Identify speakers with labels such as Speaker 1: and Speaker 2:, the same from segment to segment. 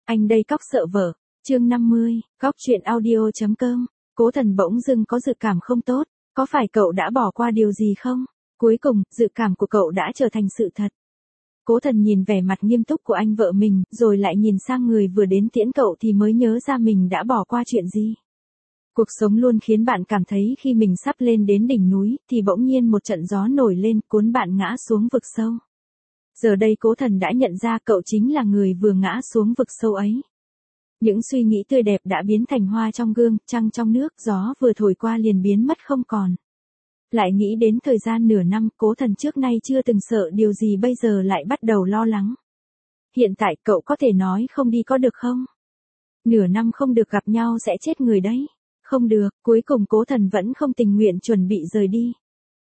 Speaker 1: Anh đây cóc sợ vợ. Chương 50, cóc truyện audio.com. Cố Thần bỗng dưng có dự cảm không tốt, có phải cậu đã bỏ qua điều gì không? Cuối cùng, dự cảm của cậu đã trở thành sự thật. Cố Thần nhìn vẻ mặt nghiêm túc của anh vợ mình, rồi lại nhìn sang người vừa đến tiễn cậu thì mới nhớ ra mình đã bỏ qua chuyện gì. Cuộc sống luôn khiến bạn cảm thấy khi mình sắp lên đến đỉnh núi, thì bỗng nhiên một trận gió nổi lên cuốn bạn ngã xuống vực sâu. Giờ đây Cố Thần đã nhận ra cậu chính là người vừa ngã xuống vực sâu ấy. Những suy nghĩ tươi đẹp đã biến thành hoa trong gương, trăng trong nước, gió vừa thổi qua liền biến mất không còn. Lại nghĩ đến thời gian nửa năm, Cố Thần trước nay chưa từng sợ điều gì bây giờ lại bắt đầu lo lắng. Hiện tại cậu có thể nói không đi có được không? Nửa năm không được gặp nhau sẽ chết người đấy. Không được, cuối cùng Cố Thần vẫn không tình nguyện chuẩn bị rời đi.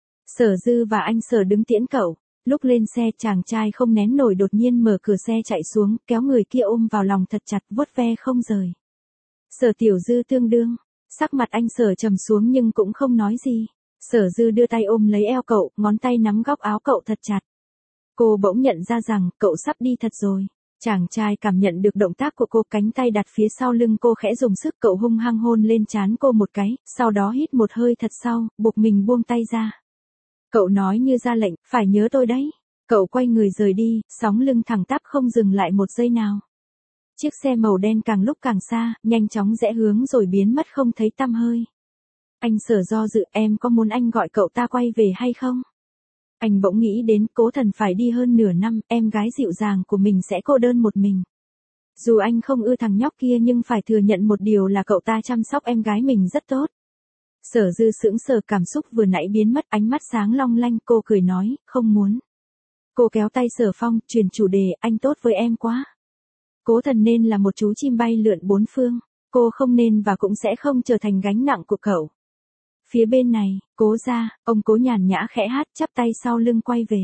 Speaker 1: Sở Dư và anh Sở đứng tiễn cậu. Lúc lên xe chàng trai không nén nổi đột nhiên mở cửa xe chạy xuống, kéo người kia ôm vào lòng thật chặt vuốt ve không rời. Sở Tiểu Dư tương đương, sắc mặt anh Sở trầm xuống nhưng cũng không nói gì. Sở Dư đưa tay ôm lấy eo cậu, ngón tay nắm góc áo cậu thật chặt. Cô bỗng nhận ra rằng cậu sắp đi thật rồi. Chàng trai cảm nhận được động tác của cô, cánh tay đặt phía sau lưng cô khẽ dùng sức, cậu hung hăng hôn lên trán cô một cái, sau đó hít một hơi thật sâu, buộc mình buông tay ra. Cậu nói như ra lệnh, phải nhớ tôi đấy. Cậu quay người rời đi, sóng lưng thẳng tắp không dừng lại một giây nào. Chiếc xe màu đen càng lúc càng xa, nhanh chóng rẽ hướng rồi biến mất không thấy tăm hơi. Anh Sở do dự, em có muốn anh gọi cậu ta quay về hay không? Anh bỗng nghĩ đến Cố Thần phải đi hơn nửa năm, em gái dịu dàng của mình sẽ cô đơn một mình. Dù anh không ưa thằng nhóc kia nhưng phải thừa nhận một điều là cậu ta chăm sóc em gái mình rất tốt. Sở Dư sững sờ, cảm xúc vừa nãy biến mất, ánh mắt sáng long lanh, cô cười nói, không muốn. Cô kéo tay Sở Phong, chuyển chủ đề, anh tốt với em quá. Cố Thần nên là một chú chim bay lượn bốn phương, cô không nên và cũng sẽ không trở thành gánh nặng của cậu. Phía bên này, Cố gia, ông Cố nhàn nhã khẽ hát, chắp tay sau lưng quay về.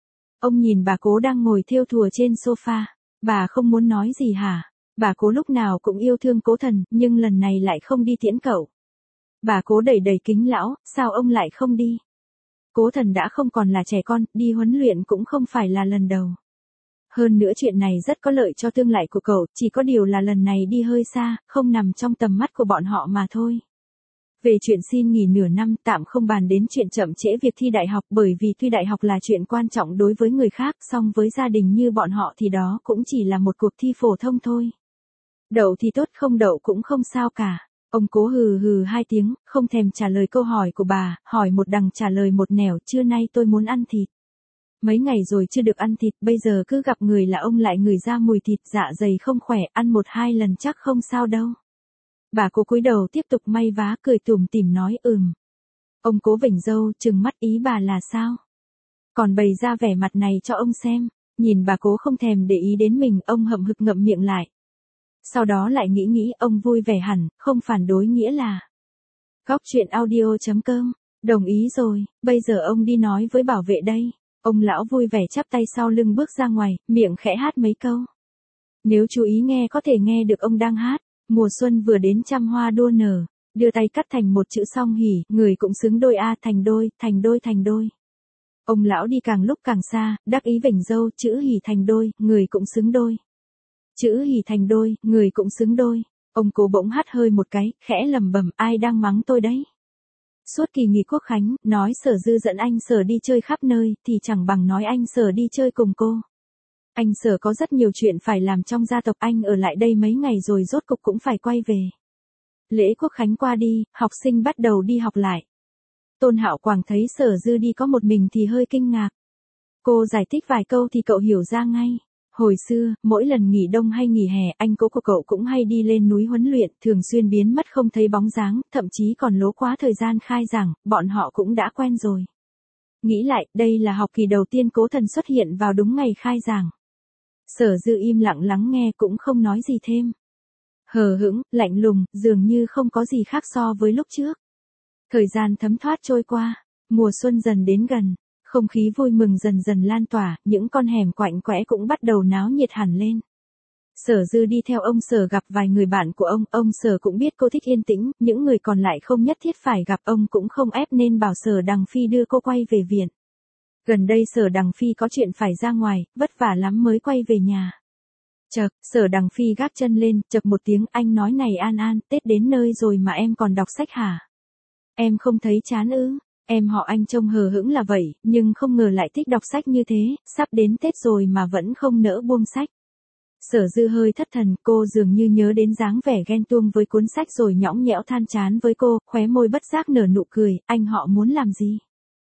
Speaker 1: Ông nhìn bà Cố đang ngồi thêu thùa trên sofa, bà không muốn nói gì hả? Bà Cố lúc nào cũng yêu thương Cố Thần, nhưng lần này lại không đi tiễn cậu. Bà Cố đẩy đẩy kính lão, sao ông lại không đi? Cố Thần đã không còn là trẻ con, đi huấn luyện cũng không phải là lần đầu. Hơn nữa chuyện này rất có lợi cho tương lai của cậu, chỉ có điều là lần này đi hơi xa, không nằm trong tầm mắt của bọn họ mà thôi. Về chuyện xin nghỉ nửa năm, tạm không bàn đến chuyện chậm trễ việc thi đại học, bởi vì thi đại học là chuyện quan trọng đối với người khác, song với gia đình như bọn họ thì đó cũng chỉ là một cuộc thi phổ thông thôi. Đậu thì tốt, không đậu cũng không sao cả. Ông Cố hừ hừ hai tiếng, không thèm trả lời câu hỏi của bà, hỏi một đằng trả lời một nẻo, trưa nay tôi muốn ăn thịt. Mấy ngày rồi chưa được ăn thịt, bây giờ cứ gặp người là ông lại ngửi ra mùi thịt, dạ dày không khỏe, ăn một hai lần chắc không sao đâu. Bà Cố cúi đầu tiếp tục may vá, cười tủm tỉm nói Ông Cố vểnh râu, trừng mắt, ý bà là sao? Còn bày ra vẻ mặt này cho ông xem. Nhìn bà Cố không thèm để ý đến mình, ông hậm hực ngậm miệng lại. Sau đó lại nghĩ, ông vui vẻ hẳn, không phản đối nghĩa là. Góc truyện audio.com, đồng ý rồi, bây giờ ông đi nói với bảo vệ đây. Ông lão vui vẻ chắp tay sau lưng bước ra ngoài, miệng khẽ hát mấy câu. Nếu chú ý nghe có thể nghe được ông đang hát. Mùa xuân vừa đến trăm hoa đua nở, đưa tay cắt thành một chữ song hỉ, người cũng xứng đôi a, thành đôi, thành đôi, thành đôi. Ông lão đi càng lúc càng xa, đắc ý vểnh râu, chữ hỉ thành đôi, người cũng xứng đôi. Chữ hỉ thành đôi, người cũng xứng đôi. Ông Cố bỗng hắt hơi một cái, khẽ lẩm bẩm, ai đang mắng tôi đấy? Suốt kỳ nghỉ Quốc khánh, nói Sở Dư dẫn anh Sở đi chơi khắp nơi, thì chẳng bằng nói anh Sở đi chơi cùng cô. Anh Sở có rất nhiều chuyện phải làm trong gia tộc, anh ở lại đây mấy ngày rồi rốt cục cũng phải quay về. Lễ Quốc khánh qua đi, học sinh bắt đầu đi học lại. Tôn Hạo Quảng thấy Sở Dư đi có một mình thì hơi kinh ngạc. Cô giải thích vài câu thì cậu hiểu ra ngay. Hồi xưa, mỗi lần nghỉ đông hay nghỉ hè, anh Cố của cậu cũng hay đi lên núi huấn luyện, thường xuyên biến mất không thấy bóng dáng, thậm chí còn lố quá thời gian khai giảng, bọn họ cũng đã quen rồi. Nghĩ lại, đây là học kỳ đầu tiên Cố Thần xuất hiện vào đúng ngày khai giảng. Sở Dư im lặng lắng nghe cũng không nói gì thêm. Hờ hững, lạnh lùng, dường như không có gì khác so với lúc trước. Thời gian thấm thoát trôi qua, mùa xuân dần đến gần, không khí vui mừng dần dần lan tỏa, những con hẻm quạnh quẽ cũng bắt đầu náo nhiệt hẳn lên. Sở Dư đi theo ông Sở gặp vài người bạn của ông Sở cũng biết cô thích yên tĩnh, những người còn lại không nhất thiết phải gặp, ông cũng không ép nên bảo Sở Đằng Phi đưa cô quay về viện. Gần đây Sở Đằng Phi có chuyện phải ra ngoài, vất vả lắm mới quay về nhà. Chậc, Sở Đằng Phi gác chân lên, chậc một tiếng, anh nói này An An, Tết đến nơi rồi mà em còn đọc sách hả? Em không thấy chán ư? Em họ Anh trông hờ hững là vậy, nhưng không ngờ lại thích đọc sách như thế, sắp đến Tết rồi mà vẫn không nỡ buông sách. Sở Dư hơi thất thần, cô dường như nhớ đến dáng vẻ ghen tuông với cuốn sách rồi nhõng nhẽo than chán với cô, khóe môi bất giác nở nụ cười, anh họ muốn làm gì?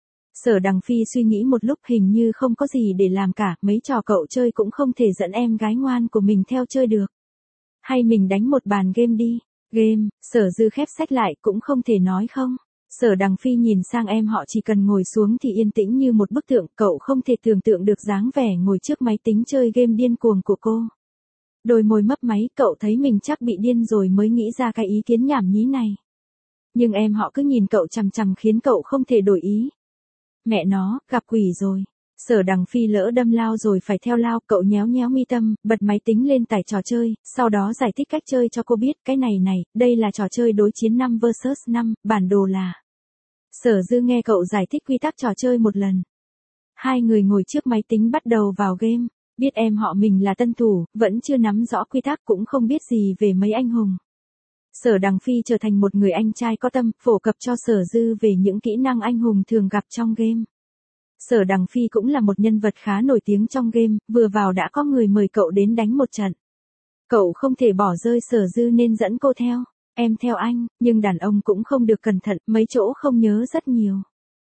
Speaker 1: Sở Đằng Phi suy nghĩ một lúc, hình như không có gì để làm cả, mấy trò cậu chơi cũng không thể dẫn em gái ngoan của mình theo chơi được. Hay mình đánh một bàn game đi. Game, Sở Dư khép sách lại, cũng không thể nói không. Sở Đằng Phi nhìn sang em họ, chỉ cần ngồi xuống thì yên tĩnh như một bức tượng, cậu không thể tưởng tượng được dáng vẻ ngồi trước máy tính chơi game điên cuồng của cô. Đôi môi mấp máy, cậu thấy mình chắc bị điên rồi mới nghĩ ra cái ý kiến nhảm nhí này. Nhưng em họ cứ nhìn cậu chằm chằm khiến cậu không thể đổi ý. Mẹ nó, gặp quỷ rồi. Sở Đằng Phi lỡ đâm lao rồi phải theo lao, cậu nhéo nhéo mi tâm, bật máy tính lên tải trò chơi, sau đó giải thích cách chơi cho cô biết, cái này, đây là trò chơi đối chiến 5 vs 5, bản đồ là. Sở Dư nghe cậu giải thích quy tắc trò chơi một lần. Hai người ngồi trước máy tính bắt đầu vào game, biết em họ mình là tân thủ, vẫn chưa nắm rõ quy tắc cũng không biết gì về mấy anh hùng. Sở Đằng Phi trở thành một người anh trai có tâm, phổ cập cho Sở Dư về những kỹ năng anh hùng thường gặp trong game. Sở Đằng Phi cũng là một nhân vật khá nổi tiếng trong game, vừa vào đã có người mời cậu đến đánh một trận. Cậu không thể bỏ rơi Sở Dư nên dẫn cô theo. Em theo anh, nhưng đàn ông cũng không được cẩn thận, mấy chỗ không nhớ rất nhiều.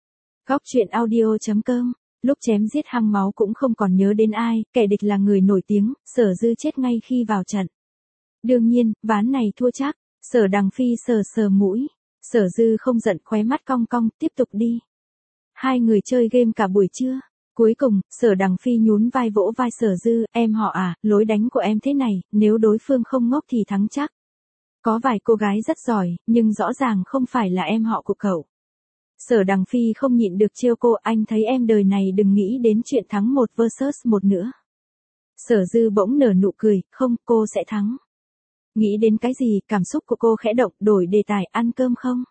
Speaker 1: Góc truyện audio.com. Lúc chém giết hăng máu cũng không còn nhớ đến ai, kẻ địch là người nổi tiếng, Sở Dư chết ngay khi vào trận. Đương nhiên, ván này thua chắc. Sở Đằng Phi sờ sờ mũi. Sở Dư không giận, khóe mắt cong cong, tiếp tục đi. Hai người chơi game cả buổi trưa. Cuối cùng, Sở Đằng Phi nhún vai vỗ vai Sở Dư, em họ à, lối đánh của em thế này, nếu đối phương không ngốc thì thắng chắc. Có vài cô gái rất giỏi, nhưng rõ ràng không phải là em họ của cậu. Sở Đằng Phi không nhịn được trêu cô, anh thấy em đời này đừng nghĩ đến chuyện thắng 1 vs 1 nữa. Sở Dư bỗng nở nụ cười, không, cô sẽ thắng. Nghĩ đến cái gì, cảm xúc của cô khẽ động, đổi đề tài, ăn cơm không?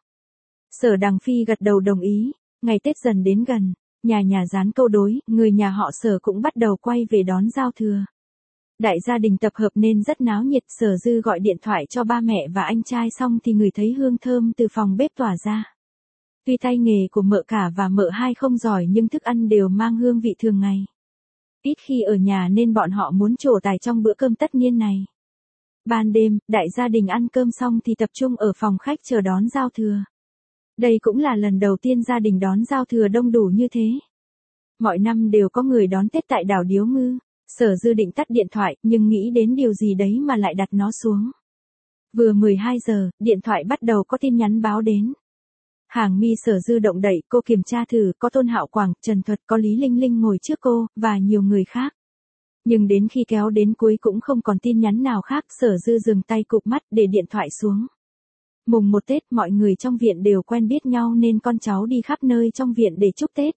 Speaker 1: Sở Đằng Phi gật đầu đồng ý, ngày Tết dần đến gần, nhà dán câu đối, người nhà họ Sở cũng bắt đầu quay về đón giao thừa. Đại gia đình tập hợp nên rất náo nhiệt, Sở Dư gọi điện thoại cho ba mẹ và anh trai xong thì ngửi thấy hương thơm từ phòng bếp tỏa ra. Tuy tay nghề của mợ cả và mợ hai không giỏi nhưng thức ăn đều mang hương vị thường ngày. Ít khi ở nhà nên bọn họ muốn trổ tài trong bữa cơm tất niên này. Ban đêm, đại gia đình ăn cơm xong thì tập trung ở phòng khách chờ đón giao thừa. Đây cũng là lần đầu tiên gia đình đón giao thừa đông đủ như thế. Mọi năm đều có người đón Tết tại đảo Điếu Ngư. Sở Dư định tắt điện thoại, nhưng nghĩ đến điều gì đấy mà lại đặt nó xuống. Vừa 12 giờ, điện thoại bắt đầu có tin nhắn báo đến. Hàng mi Sở Dư động đậy, cô kiểm tra thử, có Tôn Hạo Quảng, Trần Thuật, có Lý Linh Linh ngồi trước cô, và nhiều người khác. Nhưng đến khi kéo đến cuối cũng không còn tin nhắn nào khác, Sở Dư dừng tay cụp mắt, để điện thoại xuống. Mùng 1 Tết, mọi người trong viện đều quen biết nhau nên con cháu đi khắp nơi trong viện để chúc Tết.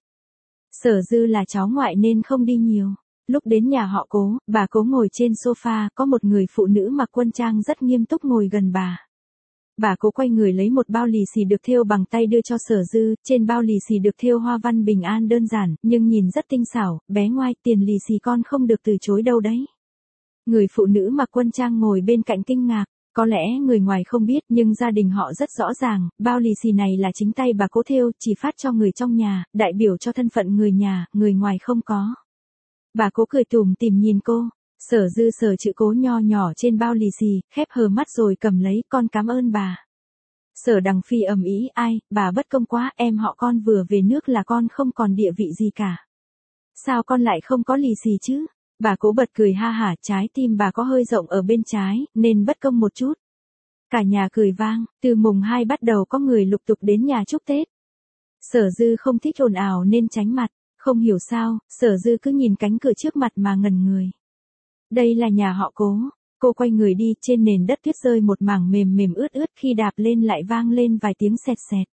Speaker 1: Sở Dư là cháu ngoại nên không đi nhiều. Lúc đến nhà họ Cố, bà Cố ngồi trên sofa, có một người phụ nữ mặc quân trang rất nghiêm túc ngồi gần bà. Bà Cố quay người lấy một bao lì xì được thêu bằng tay đưa cho Sở Dư, trên bao lì xì được thêu hoa văn bình an đơn giản, nhưng nhìn rất tinh xảo, bé ngoai, tiền lì xì con không được từ chối đâu đấy. Người phụ nữ mặc quân trang ngồi bên cạnh kinh ngạc, có lẽ người ngoài không biết nhưng gia đình họ rất rõ ràng, bao lì xì này là chính tay bà Cố thêu, chỉ phát cho người trong nhà, đại biểu cho thân phận người nhà, người ngoài không có. Bà Cố cười tủm tỉm nhìn cô. Sở Dư sờ chữ Cố nho nhỏ trên bao lì xì, khép hờ mắt rồi cầm lấy, con cảm ơn bà. Sở Đằng Phi ầm ĩ, ai, bà bất công quá, em họ con vừa về nước là con không còn địa vị gì cả. Sao con lại không có lì xì chứ? Bà Cố bật cười ha hả, trái tim bà có hơi rộng ở bên trái, nên bất công một chút. Cả nhà cười vang, từ mùng 2 bắt đầu có người lục tục đến nhà chúc Tết. Sở Dư không thích ồn ào nên tránh mặt, không hiểu sao, Sở Dư cứ nhìn cánh cửa trước mặt mà ngẩn người. Đây là nhà họ Cố. Cô quay người đi, trên nền đất tuyết rơi một mảng mềm mềm ướt ướt, khi đạp lên lại vang lên vài tiếng sẹt sẹt.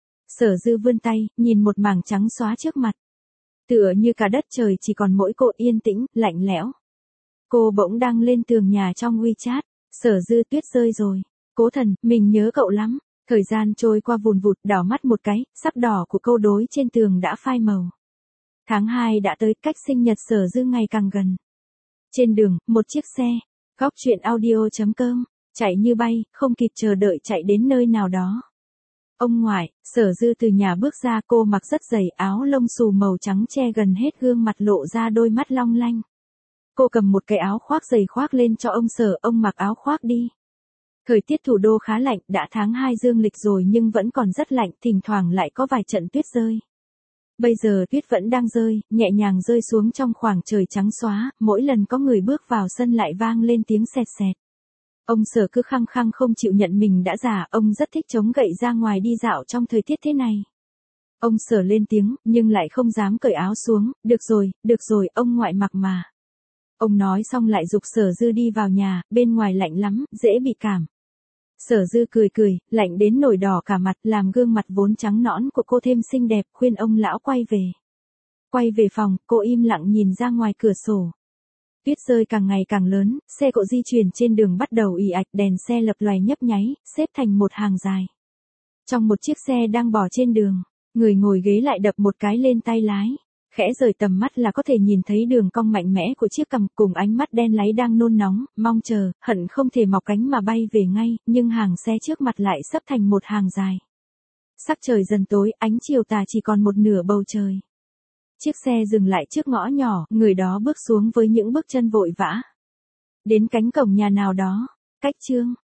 Speaker 1: Sở Dư vươn tay, nhìn một mảng trắng xóa trước mặt. Tựa như cả đất trời chỉ còn mỗi cô, yên tĩnh, lạnh lẽo. Cô bỗng đăng lên tường nhà trong WeChat. Sở Dư, tuyết rơi rồi. Cố Thần, mình nhớ cậu lắm. Thời gian trôi qua vùn vụt, đảo mắt một cái, sắc đỏ của câu đối trên tường đã phai màu. Tháng 2 đã tới, cách sinh nhật Sở Dư ngày càng gần. Trên đường, một chiếc xe. Góc truyện audio.com, chạy như bay, không kịp chờ đợi chạy đến nơi nào đó. Ông ngoại, Sở Dư từ nhà bước ra, cô mặc rất dày, áo lông xù màu trắng che gần hết gương mặt, lộ ra đôi mắt long lanh. Cô cầm một cái áo khoác dày khoác lên cho ông Sở, ông mặc áo khoác đi. Thời tiết thủ đô khá lạnh, đã tháng 2 dương lịch rồi nhưng vẫn còn rất lạnh, thỉnh thoảng lại có vài trận tuyết rơi. Bây giờ tuyết vẫn đang rơi, nhẹ nhàng rơi xuống trong khoảng trời trắng xóa, mỗi lần có người bước vào sân lại vang lên tiếng sẹt sẹt. Ông Sở cứ khăng khăng không chịu nhận mình đã già, ông rất thích chống gậy ra ngoài đi dạo trong thời tiết thế này. Ông Sở lên tiếng, nhưng lại không dám cởi áo xuống, được rồi, ông ngoại mặc mà. Ông nói xong lại giục Sở Dư đi vào nhà, bên ngoài lạnh lắm, dễ bị cảm. Sở Dư cười, lạnh đến nổi đỏ cả mặt, làm gương mặt vốn trắng nõn của cô thêm xinh đẹp, khuyên ông lão quay về. Quay về phòng, cô im lặng nhìn ra ngoài cửa sổ. Tuyết rơi càng ngày càng lớn, xe cộ di chuyển trên đường bắt đầu ì ạch, đèn xe lập loè nhấp nháy, xếp thành một hàng dài. Trong một chiếc xe đang bỏ trên đường, người ngồi ghế lại đập một cái lên tay lái. Khẽ rời tầm mắt là có thể nhìn thấy đường cong mạnh mẽ của chiếc cằm cùng ánh mắt đen láy đang nôn nóng, mong chờ, hận không thể mọc cánh mà bay về ngay, nhưng hàng xe trước mặt lại sắp thành một hàng dài. Sắc trời dần tối, ánh chiều tà chỉ còn một nửa bầu trời. Chiếc xe dừng lại trước ngõ nhỏ, người đó bước xuống với những bước chân vội vã. Đến cánh cổng nhà nào đó, cách chương.